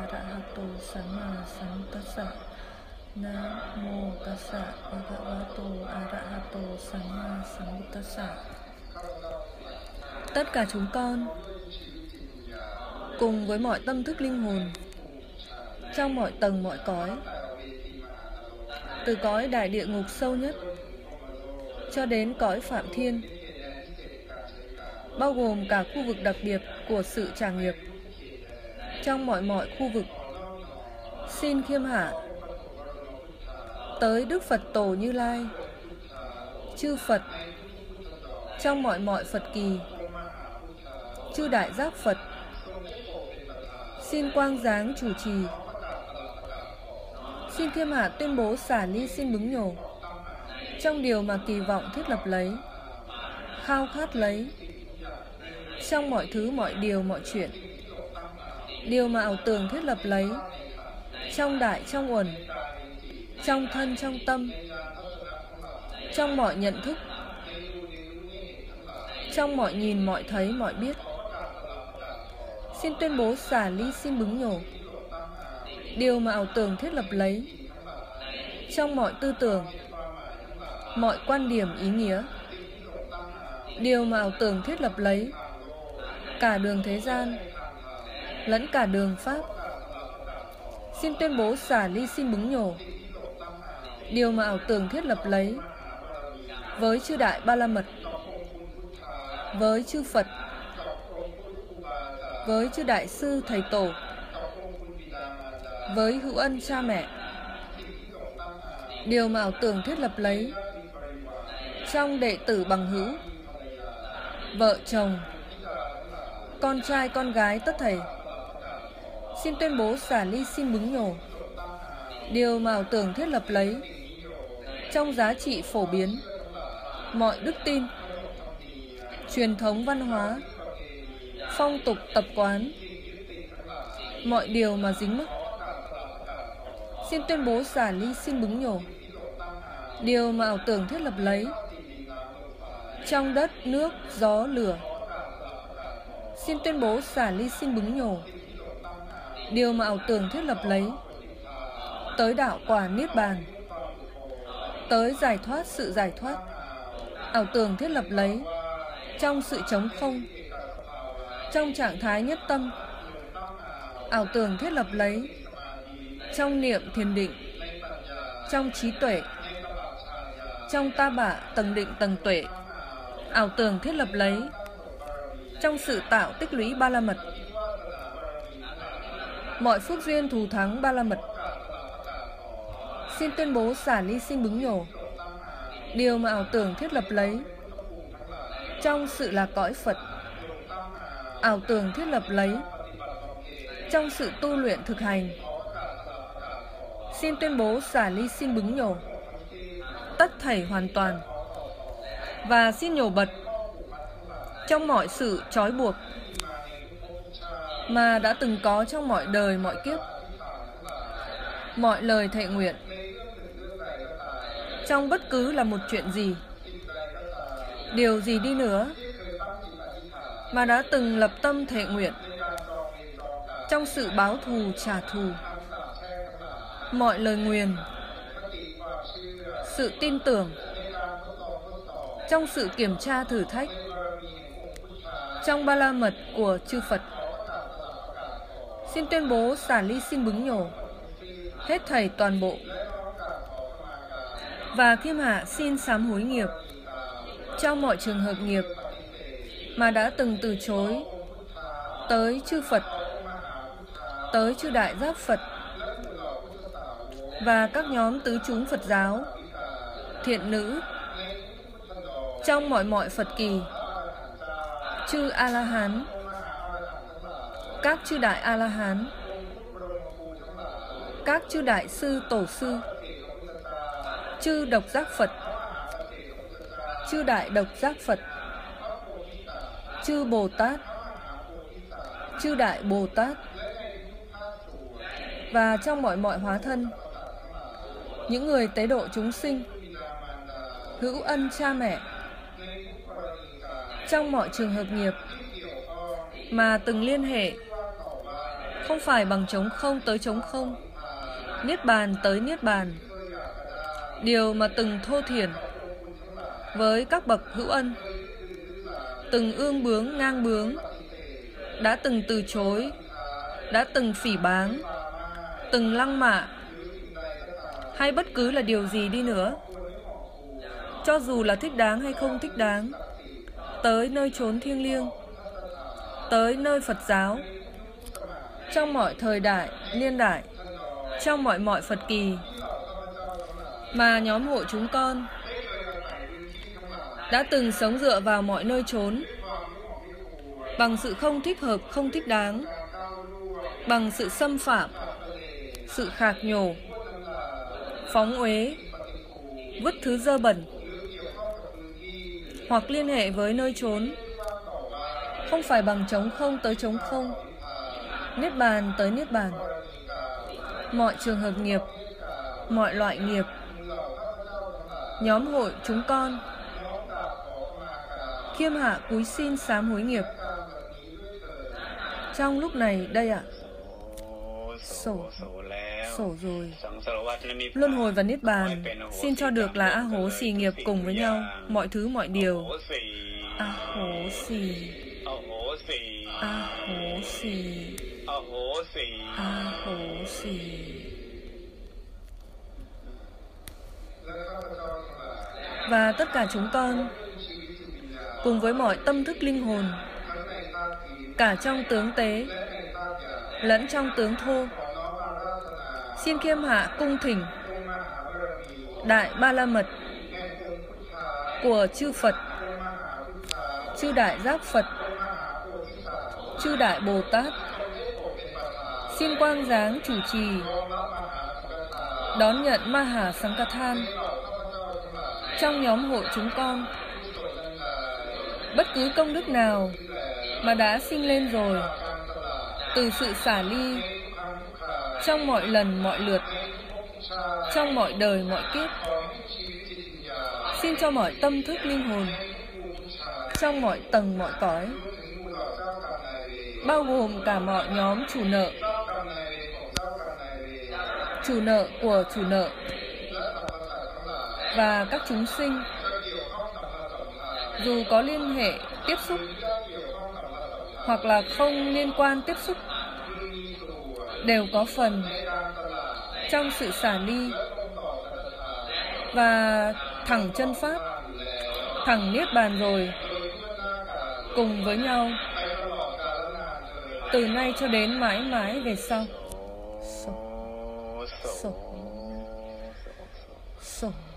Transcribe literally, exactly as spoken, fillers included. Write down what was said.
arahato sama sambuddhassa. Nam mô tassa bhagavato arahato sama sambuddhassa. Tất cả chúng con cùng với mọi tâm thức linh hồn trong mọi tầng mọi cõi, từ cõi đại địa ngục sâu nhất cho đến cõi phạm thiên, bao gồm cả khu vực đặc biệt của sự trả nghiệp, trong mọi mọi khu vực, xin khiêm hạ tới Đức Phật Tổ Như Lai, chư Phật trong mọi mọi Phật kỳ, chư Đại Giác Phật, xin quang giáng chủ trì. Xin khiêm hạ tuyên bố xả ly xin bứng nhổ trong điều mà kỳ vọng thiết lập lấy, khao khát lấy, trong mọi thứ mọi điều mọi chuyện, điều mà ảo tưởng thiết lập lấy, trong đại trong uẩn, trong thân trong tâm, trong mọi nhận thức, trong mọi nhìn mọi thấy mọi biết. Xin tuyên bố xả ly xin bứng nhổ điều mà ảo tưởng thiết lập lấy, trong mọi tư tưởng, mọi quan điểm ý nghĩa, điều mà ảo tưởng thiết lập lấy, cả đường thế gian lẫn cả đường pháp. Xin tuyên bố xả ly xin bứng nhổ điều mà ảo tưởng thiết lập lấy với chư Đại Ba La Mật, với chư Phật, với chư Đại Sư Thầy Tổ, với hữu ân cha mẹ, điều mà ảo tưởng thiết lập lấy trong đệ tử bằng hữu, vợ chồng, con trai con gái tất thảy. Xin tuyên bố xả ly xin bứng nhổ điều mà ảo tưởng thiết lập lấy trong giá trị phổ biến, mọi đức tin, truyền thống văn hóa, phong tục tập quán, mọi điều mà dính mắc. Xin tuyên bố xả ly xin bứng nhổ điều mà ảo tưởng thiết lập lấy trong đất, nước, gió, lửa. Xin tuyên bố xả ly xin bứng nhổ điều mà ảo tưởng thiết lập lấy tới đạo quả Niết Bàn, tới giải thoát sự giải thoát, ảo tưởng thiết lập lấy trong sự trống không, trong trạng thái nhất tâm, ảo tưởng thiết lập lấy trong niệm thiền định, trong trí tuệ, trong ta bạ tầng định tầng tuệ, ảo tưởng thiết lập lấy trong sự tạo tích lũy Ba La Mật, mọi phước duyên thù thắng Ba La Mật. Xin tuyên bố xả ly xin bứng nhổ điều mà ảo tưởng thiết lập lấy trong sự là cõi Phật, ảo tưởng thiết lập lấy trong sự tu luyện thực hành. Xin tuyên bố xả ly xin bứng nhổ tất thảy hoàn toàn, và xin nhổ bật trong mọi sự trói buộc mà đã từng có trong mọi đời mọi kiếp, mọi lời thệ nguyện, trong bất cứ là một chuyện gì, điều gì đi nữa mà đã từng lập tâm thệ nguyện, trong sự báo thù trả thù, mọi lời nguyền, sự tin tưởng, trong sự kiểm tra thử thách, trong Ba La Mật của chư Phật. Xin tuyên bố xả ly xin bứng nhổ hết thảy toàn bộ, và khiêm hạ xin sám hối nghiệp trong mọi trường hợp nghiệp mà đã từng từ chối tới chư Phật, tới chư Đại Giác Phật và các nhóm tứ chúng Phật giáo thiện nữ, trong mọi mọi Phật kỳ, chư A-la-hán, các chư Đại A-la-hán, các chư Đại Sư Tổ Sư, chư Độc Giác Phật, chư Đại Độc Giác Phật, chư Bồ Tát, chư Đại Bồ Tát, và trong mọi mọi hóa thân, những người tế độ chúng sinh, hữu ân cha mẹ, trong mọi trường hợp nghiệp mà từng liên hệ không phải bằng trống không tới trống không, niết bàn tới niết bàn. Điều mà từng thô thiển với các bậc hữu ân, từng ương bướng ngang bướng, đã từng từ chối, đã từng phỉ báng, từng lăng mạ, hay bất cứ là điều gì đi nữa, cho dù là thích đáng hay không thích đáng, tới nơi chốn thiêng liêng, tới nơi Phật giáo, trong mọi thời đại, niên đại, trong mọi mọi Phật kỳ, mà nhóm hội chúng con đã từng sống dựa vào mọi nơi chốn, bằng sự không thích hợp, không thích đáng, bằng sự xâm phạm, sự khạc nhổ, phóng uế, vứt thứ dơ bẩn, hoặc liên hệ với nơi chốn, không phải bằng trống không tới trống không, niết bàn tới niết bàn. Mọi trường hợp nghiệp, mọi loại nghiệp, nhóm hội chúng con khiêm hạ cúi xin sám hối nghiệp. Trong lúc này đây ạ, sổ, sổ rồi. Luân hồi và niết bàn xin cho được là A Hố Xì nghiệp cùng với nhau, mọi thứ mọi điều. A Hố Xì, A Hố Xì, A Hố Xì. Và tất cả chúng con cùng với mọi tâm thức linh hồn, cả trong tướng tế lẫn trong tướng thô, xin khiêm hạ cung thỉnh Đại Ba La Mật của chư Phật, chư Đại Giác Phật, chư Đại Bồ Tát, xin quang giáng chủ trì đón nhận Ma Hà Sankathan trong nhóm hội chúng con. Bất cứ công đức nào mà đã sinh lên rồi, từ sự xả ly, trong mọi lần mọi lượt, trong mọi đời mọi kiếp, xin cho mọi tâm thức linh hồn, trong mọi tầng mọi cõi, bao gồm cả mọi nhóm chủ nợ, chủ nợ của chủ nợ, và các chúng sinh, dù có liên hệ tiếp xúc hoặc là không liên quan tiếp xúc, đều có phần trong sự xả ly và thẳng chân pháp, thẳng niết bàn rồi, cùng với nhau từ nay cho đến mãi mãi về sau. Sổ, sổ, sổ.